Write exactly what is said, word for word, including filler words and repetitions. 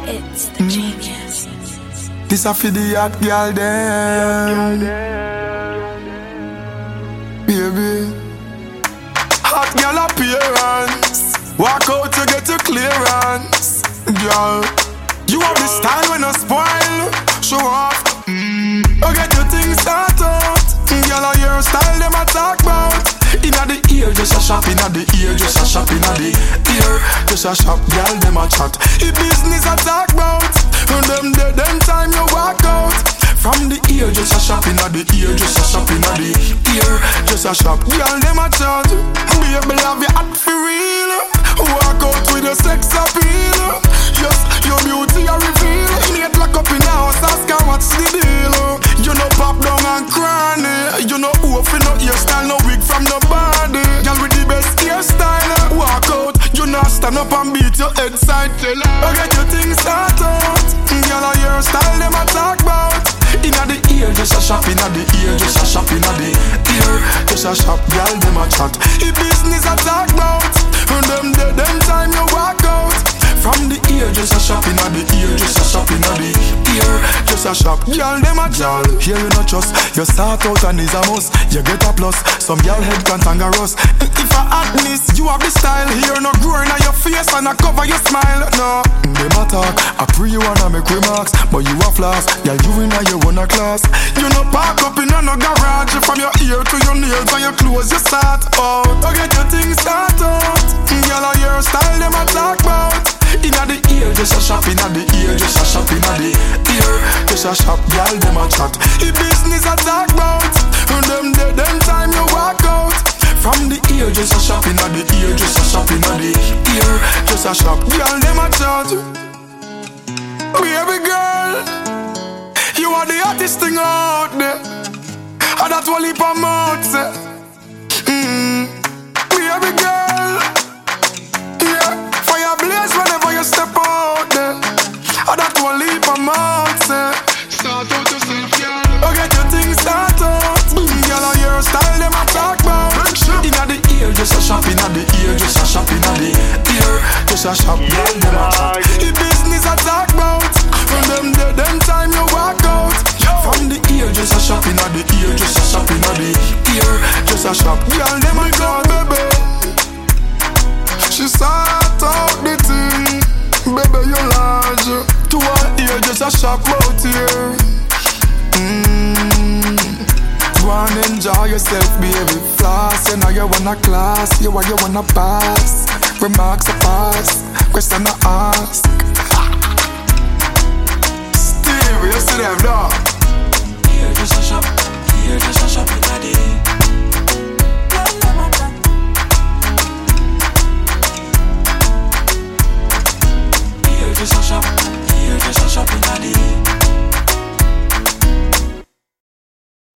It's the genius. This a for the hot girl them, baby. Hot girl appearance, walk out to get your clearance, girl. You have the style when I spoil, show off. Mm. Oh, get your things start out, girl. All your style them a talk about. Inna the ear, just a shop. Inna the ear, just a shop. Inna the ear, just a shop. Girl, them a chat. If business a talk about, and them dead, them time you walk out. From the ear, just a shop. Inna the ear, just a shop. Inna the ear, just a shop. Girl, them a chat. Baby, love you hot for real. Walk out with your sex appeal. Yes, your beauty a reveal. Innate lock up in the house, ask her what's the deal. You know pop down and cranny. You know open up your style, no wig from the body. Girl with the best hairstyle. Walk out, you know stand up and beat your head side. Tell her, oh, get your things start out. Girl a hairstyle them a talk about. Inna the ear, just a shop. Inna the ear, just a shop. Inna the ear, just a shop. Girl them a chat. If business a talk about, and them dead, them time you walk out. From the ear, just a shop. Inna the ear, just a shop. Inna the ear, just a shop. Girl them a jal. Here you not trust. You start out and is a must. You get a plus. Some girl head cantangerous. If I hotness, you have the style. Here no growing on your face and I cover your smile. No, them a talk. I pray you wanna make remarks, but you a floss. Girl you inna your own class. You no park up in no garage. From your ear to your nails and your clothes you start out. Oh, get your things start out. Girl a your style them a talk about. Inna the ear, just a shop. Inna the ear, just a shop. Inna the ear, just a shop. Girl them a chat. If business a talk about, and them dead, them time you walk out. From the ear, just a shop. Inna the ear, just a shop. Inna the ear, just a shop. Girl them a chat. Baby girl, you are the hottest thing out there, and that's what leap on mouth say. Mm. Baby girl, yeah, fire blaze whenever you step out there, and that's what leap on mouth say. Start out yourself, girl. Oh, get your things start out. Girl, all your style them a talk about. Inna the ear, just a shop. Inna the ear, just a shop. Inna the ear, just a shop. Girl, them a chat. If business a talk about, and them dead, them time you walk out. From the ear, just a shop. Inna the ear, just a shop. Inna the ear, just a shop. Girl, them a go, baby. She start out the thing, baby, you large. To her ear, just a shop out here. Mmm. Go and enjoy yourself, baby. Floss, you know you wanna class. You want you wanna pass. Remarks a pass, question I ask. Steve, you see them now? Here just a shop, here just a shop in a day. Here just a shop, here just a shop in a day.